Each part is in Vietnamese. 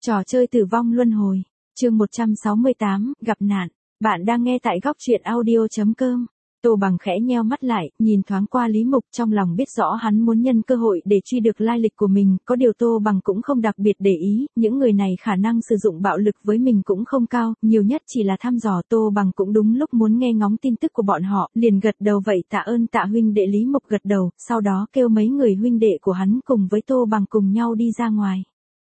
Trò chơi tử vong luân hồi. Chương 168, gặp nạn. Bạn đang nghe tại góc truyện audio.com. Tô Bằng khẽ nheo mắt lại, nhìn thoáng qua Lý Mục, trong lòng biết rõ hắn muốn nhân cơ hội để truy được lai lịch của mình, có điều Tô Bằng cũng không đặc biệt để ý, những người này khả năng sử dụng bạo lực với mình cũng không cao, nhiều nhất chỉ là thăm dò. Tô Bằng cũng đúng lúc muốn nghe ngóng tin tức của bọn họ, liền gật đầu vậy tạ ơn tạ huynh đệ. Lý Mục gật đầu, sau đó kêu mấy người huynh đệ của hắn cùng với Tô Bằng cùng nhau đi ra ngoài.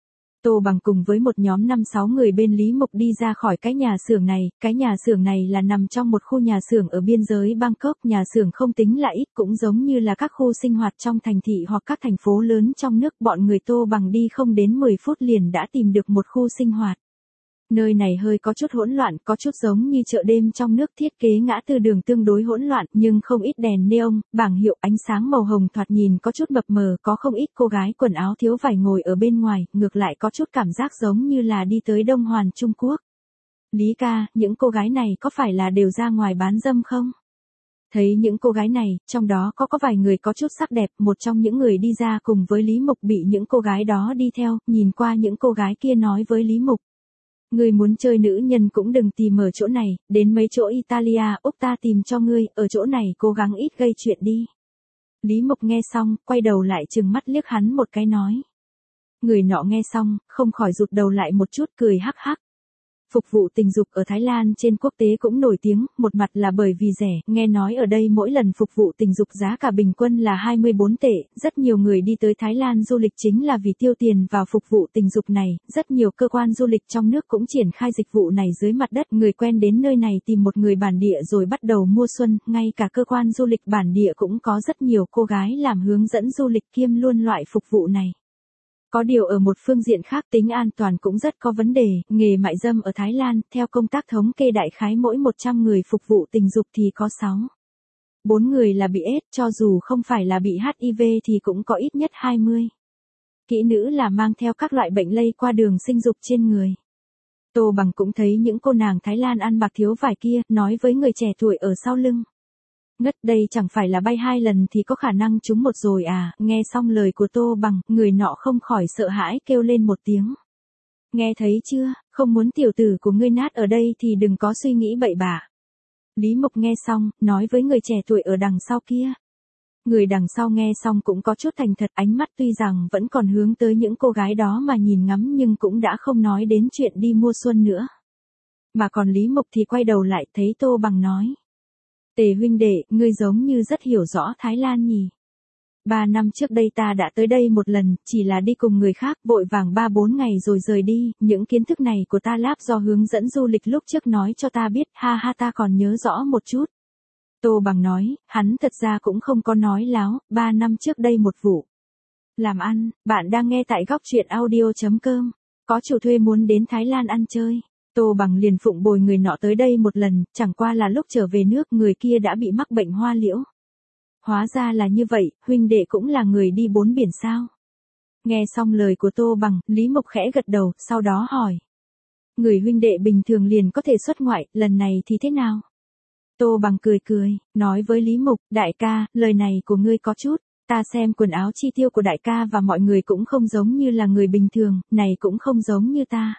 Tô Bằng cùng với một nhóm 5-6 người bên Lý Mục đi ra khỏi cái nhà xưởng này là nằm trong một khu nhà xưởng ở biên giới Bangkok, nhà xưởng không tính là ít, cũng giống như là các khu sinh hoạt trong thành thị hoặc các thành phố lớn trong nước. Bọn người Tô Bằng đi không đến 10 phút liền đã tìm được một khu sinh hoạt. Nơi này hơi có chút hỗn loạn, có chút giống như chợ đêm trong nước, thiết kế ngã tư đường tương đối hỗn loạn, nhưng không ít đèn neon, bảng hiệu ánh sáng màu hồng thoạt nhìn có chút mập mờ, có không ít cô gái quần áo thiếu vải ngồi ở bên ngoài, ngược lại có chút cảm giác giống như là đi tới Đông Hoàn Trung Quốc. Lý ca, những cô gái này có phải là đều ra ngoài bán dâm không? Thấy những cô gái này, trong đó có vài người có chút sắc đẹp, một trong những người đi ra cùng với Lý Mục bị những cô gái đó đi theo, nhìn qua những cô gái kia nói với Lý Mục. Ngươi muốn chơi nữ nhân cũng đừng tìm ở chỗ này, đến mấy chỗ Italia, Úc ta tìm cho ngươi, ở chỗ này cố gắng ít gây chuyện đi. Lý Mục nghe xong, quay đầu lại trừng mắt liếc hắn một cái nói. Người nọ nghe xong, không khỏi rụt đầu lại một chút, cười hắc hắc. Phục vụ tình dục ở Thái Lan trên quốc tế cũng nổi tiếng, một mặt là bởi vì rẻ, nghe nói ở đây mỗi lần phục vụ tình dục giá cả bình quân là 24 tệ, rất nhiều người đi tới Thái Lan du lịch chính là vì tiêu tiền vào phục vụ tình dục này, rất nhiều cơ quan du lịch trong nước cũng triển khai dịch vụ này dưới mặt đất, người quen đến nơi này tìm một người bản địa rồi bắt đầu mua xuân, ngay cả cơ quan du lịch bản địa cũng có rất nhiều cô gái làm hướng dẫn du lịch kiêm luôn loại phục vụ này. Có điều ở một phương diện khác tính an toàn cũng rất có vấn đề, nghề mại dâm ở Thái Lan, theo công tác thống kê đại khái mỗi 100 người phục vụ tình dục thì có 4 người là bị AIDS, cho dù không phải là bị HIV thì cũng có ít nhất 20. Kỹ nữ là mang theo các loại bệnh lây qua đường sinh dục trên người. Tô Bằng cũng thấy những cô nàng Thái Lan ăn mặc thiếu vải kia, nói với người trẻ tuổi ở sau lưng. Ngất, đây chẳng phải là bay 2 lần thì có khả năng trúng một rồi à? Nghe xong lời của Tô Bằng, người nọ không khỏi sợ hãi kêu lên một tiếng. Nghe thấy chưa, không muốn tiểu tử của ngươi nát ở đây thì đừng có suy nghĩ bậy bạ. Lý Mục nghe xong, nói với người trẻ tuổi ở đằng sau kia. Người đằng sau nghe xong cũng có chút thành thật, ánh mắt tuy rằng vẫn còn hướng tới những cô gái đó mà nhìn ngắm nhưng cũng đã không nói đến chuyện đi mua xuân nữa. Mà còn Lý Mục thì quay đầu lại thấy Tô Bằng nói. Tề huynh đệ, ngươi giống như rất hiểu rõ Thái Lan nhỉ. 3 năm trước đây ta đã tới đây một lần, chỉ là đi cùng người khác, vội vàng 3-4 ngày rồi rời đi, những kiến thức này của ta láp do hướng dẫn du lịch lúc trước nói cho ta biết, ha ha ta còn nhớ rõ một chút. Tô Bằng nói, hắn thật ra cũng không có nói láo, 3 năm trước đây một vụ làm ăn. Bạn đang nghe tại góc truyện audio.com, có chủ thuê muốn đến Thái Lan ăn chơi. Tô Bằng liền phụng bồi người nọ tới đây một lần, chẳng qua là lúc trở về nước người kia đã bị mắc bệnh hoa liễu. Hóa ra là như vậy, huynh đệ cũng là người đi 4 biển sao? Nghe xong lời của Tô Bằng, Lý Mục khẽ gật đầu, sau đó hỏi. Người huynh đệ bình thường liền có thể xuất ngoại, lần này thì thế nào? Tô Bằng cười, nói với Lý Mục, đại ca, lời này của ngươi có chút. Ta xem quần áo chi tiêu của đại ca và mọi người cũng không giống như là người bình thường, này cũng không giống như ta.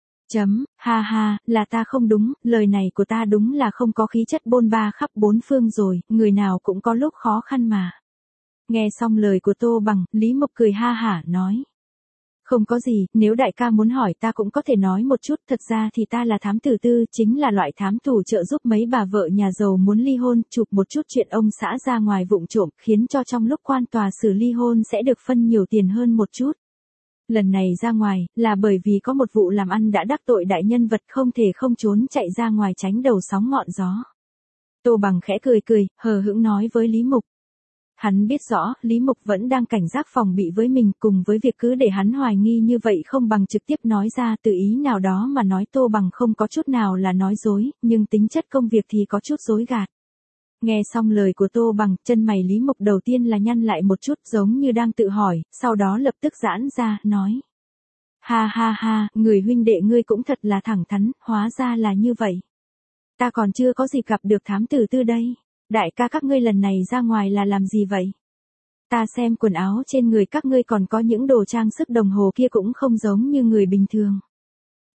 Ha ha, là ta không đúng, lời này của ta đúng là không có khí chất bôn ba khắp 4 phương rồi, người nào cũng có lúc khó khăn mà. Nghe xong lời của Tô Bằng, Lý Mục cười ha hả nói. Không có gì, nếu đại ca muốn hỏi ta cũng có thể nói một chút, thật ra thì ta là thám tử tư, chính là loại thám thủ trợ giúp mấy bà vợ nhà giàu muốn ly hôn, chụp một chút chuyện ông xã ra ngoài vụng trộm, khiến cho trong lúc quan tòa xử ly hôn sẽ được phân nhiều tiền hơn một chút. Lần này ra ngoài, là bởi vì có một vụ làm ăn đã đắc tội đại nhân vật không thể không trốn chạy ra ngoài tránh đầu sóng ngọn gió. Tô Bằng khẽ cười, hờ hững nói với Lý Mục. Hắn biết rõ, Lý Mục vẫn đang cảnh giác phòng bị với mình, cùng với việc cứ để hắn hoài nghi như vậy không bằng trực tiếp nói ra, từ ý nào đó mà nói Tô Bằng không có chút nào là nói dối, nhưng tính chất công việc thì có chút dối gạt. Nghe xong lời của Tô Bằng, chân mày Lý Mục đầu tiên là nhăn lại một chút giống như đang tự hỏi, sau đó lập tức giãn ra, nói. Ha ha ha, người huynh đệ ngươi cũng thật là thẳng thắn, hóa ra là như vậy. Ta còn chưa có dịp gặp được thám tử tư đây. Đại ca các ngươi lần này ra ngoài là làm gì vậy? Ta xem quần áo trên người các ngươi còn có những đồ trang sức đồng hồ kia cũng không giống như người bình thường.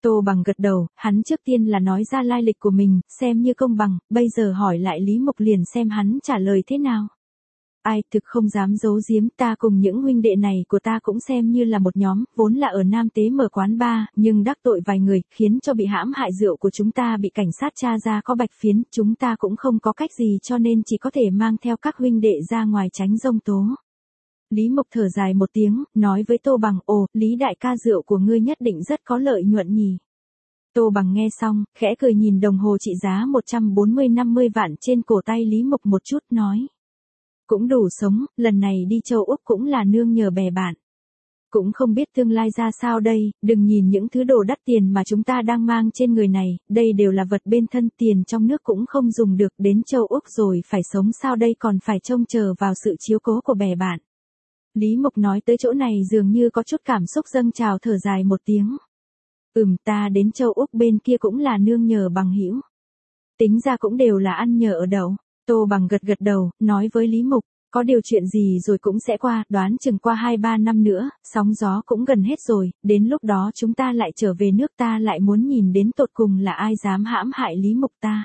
Tô Bằng gật đầu, hắn trước tiên là nói ra lai lịch của mình, xem như công bằng, bây giờ hỏi lại Lý Mục liền xem hắn trả lời thế nào. Ai, thực không dám giấu giếm, ta cùng những huynh đệ này của ta cũng xem như là một nhóm, vốn là ở Nam Tế mở quán bar, nhưng đắc tội vài người, khiến cho bị hãm hại rượu của chúng ta bị cảnh sát tra ra có bạch phiến, chúng ta cũng không có cách gì cho nên chỉ có thể mang theo các huynh đệ ra ngoài tránh giông tố. Lý Mục thở dài một tiếng, nói với Tô Bằng, ồ, Lý đại ca rượu của ngươi nhất định rất có lợi nhuận nhỉ. Tô Bằng nghe xong, khẽ cười nhìn đồng hồ trị giá 140-50 vạn trên cổ tay Lý Mục một chút nói. Cũng đủ sống, lần này đi châu Úc cũng là nương nhờ bè bạn. Cũng không biết tương lai ra sao đây, đừng nhìn những thứ đồ đắt tiền mà chúng ta đang mang trên người này, đây đều là vật bên thân, tiền trong nước cũng không dùng được, đến châu Úc rồi phải sống sao đây, còn phải trông chờ vào sự chiếu cố của bè bạn. Lý Mục nói tới chỗ này dường như có chút cảm xúc dâng trào, thở dài một tiếng. Ta đến châu Úc bên kia cũng là nương nhờ bằng hữu. Tính ra cũng đều là ăn nhờ ở đậu. Tô Bằng gật gật đầu, nói với Lý Mục, có điều chuyện gì rồi cũng sẽ qua, đoán chừng qua 2-3 năm nữa, sóng gió cũng gần hết rồi, đến lúc đó chúng ta lại trở về nước, ta lại muốn nhìn đến tột cùng là ai dám hãm hại Lý Mục ta.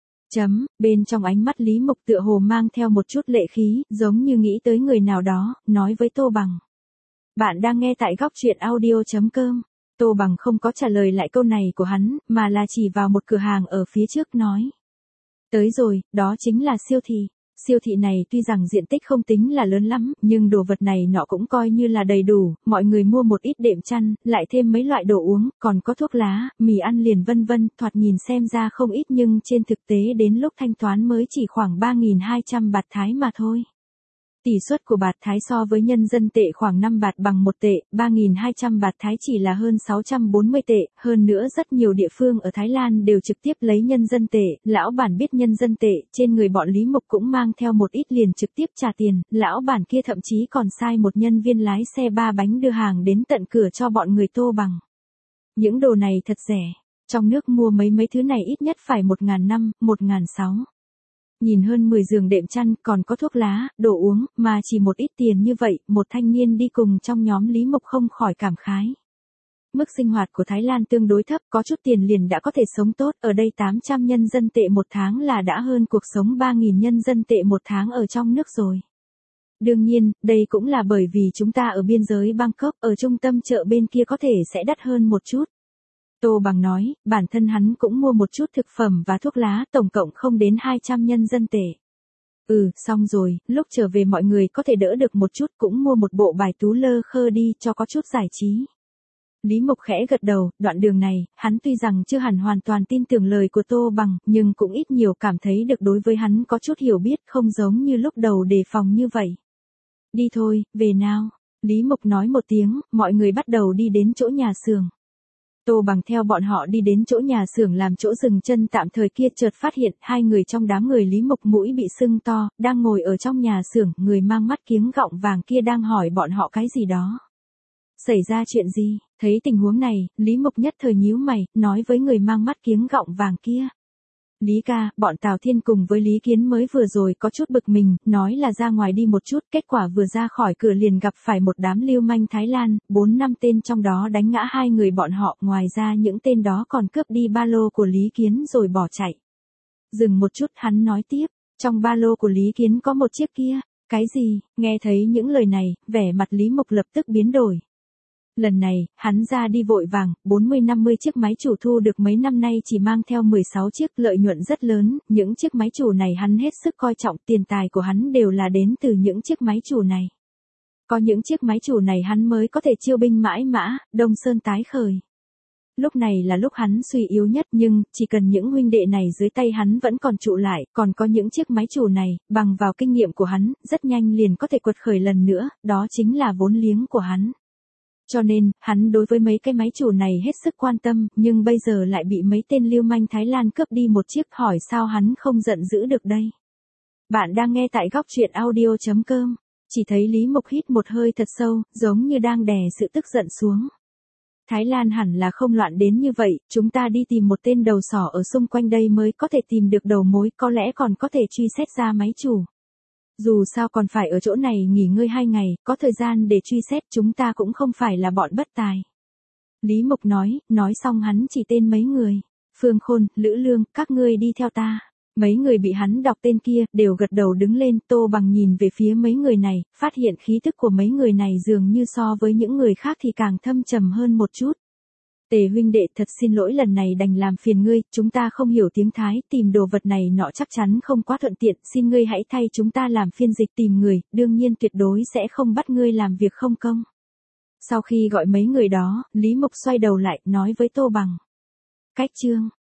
Bên trong ánh mắt Lý Mục tựa hồ mang theo một chút lệ khí, giống như nghĩ tới người nào đó, nói với Tô Bằng. Bạn đang nghe tại góc truyện audio.com. Tô Bằng không có trả lời lại câu này của hắn, mà là chỉ vào một cửa hàng ở phía trước nói. Tới rồi, đó chính là siêu thị. Siêu thị này tuy rằng diện tích không tính là lớn lắm, nhưng đồ vật này nọ cũng coi như là đầy đủ, mọi người mua một ít đệm chăn, lại thêm mấy loại đồ uống, còn có thuốc lá, mì ăn liền vân vân, thoạt nhìn xem ra không ít nhưng trên thực tế đến lúc thanh toán mới chỉ khoảng 3.200 bạt Thái mà thôi. Tỷ suất của bạt Thái so với nhân dân tệ khoảng 5 bạt bằng 1 tệ, 3.200 bạt Thái chỉ là hơn 640 tệ, hơn nữa rất nhiều địa phương ở Thái Lan đều trực tiếp lấy nhân dân tệ, lão bản biết nhân dân tệ, trên người bọn Lý Mục cũng mang theo một ít liền trực tiếp trả tiền, lão bản kia thậm chí còn sai một nhân viên lái xe 3 bánh đưa hàng đến tận cửa cho bọn người Tô Bằng. Những đồ này thật rẻ, trong nước mua mấy thứ này ít nhất phải 1.500, 1.600. Nhìn hơn 10 giường đệm chăn, còn có thuốc lá, đồ uống, mà chỉ một ít tiền như vậy, một thanh niên đi cùng trong nhóm Lý Mục không khỏi cảm khái. Mức sinh hoạt của Thái Lan tương đối thấp, có chút tiền liền đã có thể sống tốt, ở đây 800 nhân dân tệ một tháng là đã hơn cuộc sống 3.000 nhân dân tệ một tháng ở trong nước rồi. Đương nhiên, đây cũng là bởi vì chúng ta ở biên giới Bangkok, ở trung tâm chợ bên kia có thể sẽ đắt hơn một chút. Tô Bằng nói, bản thân hắn cũng mua một chút thực phẩm và thuốc lá, tổng cộng không đến 200 nhân dân tệ. Xong rồi, lúc trở về mọi người có thể đỡ được một chút, cũng mua một bộ bài tú lơ khơ đi cho có chút giải trí. Lý Mục khẽ gật đầu, đoạn đường này, hắn tuy rằng chưa hẳn hoàn toàn tin tưởng lời của Tô Bằng, nhưng cũng ít nhiều cảm thấy được đối với hắn có chút hiểu biết, không giống như lúc đầu đề phòng như vậy. Đi thôi, về nào. Lý Mục nói một tiếng, mọi người bắt đầu đi đến chỗ nhà xưởng. Tô Bằng theo bọn họ đi đến chỗ nhà xưởng làm chỗ dừng chân tạm thời kia, chợt phát hiện hai người trong đám người Lý Mục mũi bị sưng to, đang ngồi ở trong nhà xưởng, người mang mắt kiếng gọng vàng kia đang hỏi bọn họ cái gì đó. Xảy ra chuyện gì? Thấy tình huống này, Lý Mục nhất thời nhíu mày, nói với người mang mắt kiếng gọng vàng kia. Lý ca, bọn Tào Thiên cùng với Lý Kiến mới vừa rồi có chút bực mình, nói là ra ngoài đi một chút, kết quả vừa ra khỏi cửa liền gặp phải một đám lưu manh Thái Lan, 4-5 tên trong đó đánh ngã hai người bọn họ, ngoài ra những tên đó còn cướp đi ba lô của Lý Kiến rồi bỏ chạy. Dừng một chút, hắn nói tiếp, trong ba lô của Lý Kiến có một chiếc kia. Cái gì? Nghe thấy những lời này, vẻ mặt Lý Mục lập tức biến đổi. Lần này, hắn ra đi vội vàng, 40-50 chiếc máy chủ thu được mấy năm nay chỉ mang theo 16 chiếc, lợi nhuận rất lớn, những chiếc máy chủ này hắn hết sức coi trọng, tiền tài của hắn đều là đến từ những chiếc máy chủ này. Có những chiếc máy chủ này hắn mới có thể chiêu binh mãi mã, Đông Sơn tái khởi. Lúc này là lúc hắn suy yếu nhất, nhưng chỉ cần những huynh đệ này dưới tay hắn vẫn còn trụ lại, còn có những chiếc máy chủ này, bằng vào kinh nghiệm của hắn, rất nhanh liền có thể quật khởi lần nữa, đó chính là vốn liếng của hắn. Cho nên, hắn đối với mấy cái máy chủ này hết sức quan tâm, nhưng bây giờ lại bị mấy tên lưu manh Thái Lan cướp đi một chiếc, hỏi sao hắn không giận dữ được đây. Bạn đang nghe tại góc truyện audio.com, chỉ thấy Lý Mục hít một hơi thật sâu, giống như đang đè sự tức giận xuống. Thái Lan hẳn là không loạn đến như vậy, chúng ta đi tìm một tên đầu sỏ ở xung quanh đây mới có thể tìm được đầu mối, có lẽ còn có thể truy xét ra máy chủ. Dù sao còn phải ở chỗ này nghỉ ngơi 2 ngày, có thời gian để truy xét, chúng ta cũng không phải là bọn bất tài. Lý Mục nói xong hắn chỉ tên mấy người. Phương Khôn, Lữ Lương, các ngươi đi theo ta. Mấy người bị hắn đọc tên kia, đều gật đầu đứng lên. Tô Bằng nhìn về phía mấy người này, phát hiện khí thức của mấy người này dường như so với những người khác thì càng thâm trầm hơn một chút. Tề huynh đệ, thật xin lỗi, lần này đành làm phiền ngươi, chúng ta không hiểu tiếng Thái, tìm đồ vật này nọ chắc chắn không quá thuận tiện, xin ngươi hãy thay chúng ta làm phiên dịch tìm người, đương nhiên tuyệt đối sẽ không bắt ngươi làm việc không công. Sau khi gọi mấy người đó, Lý Mục xoay đầu lại, nói với Tô Bằng. Cách chương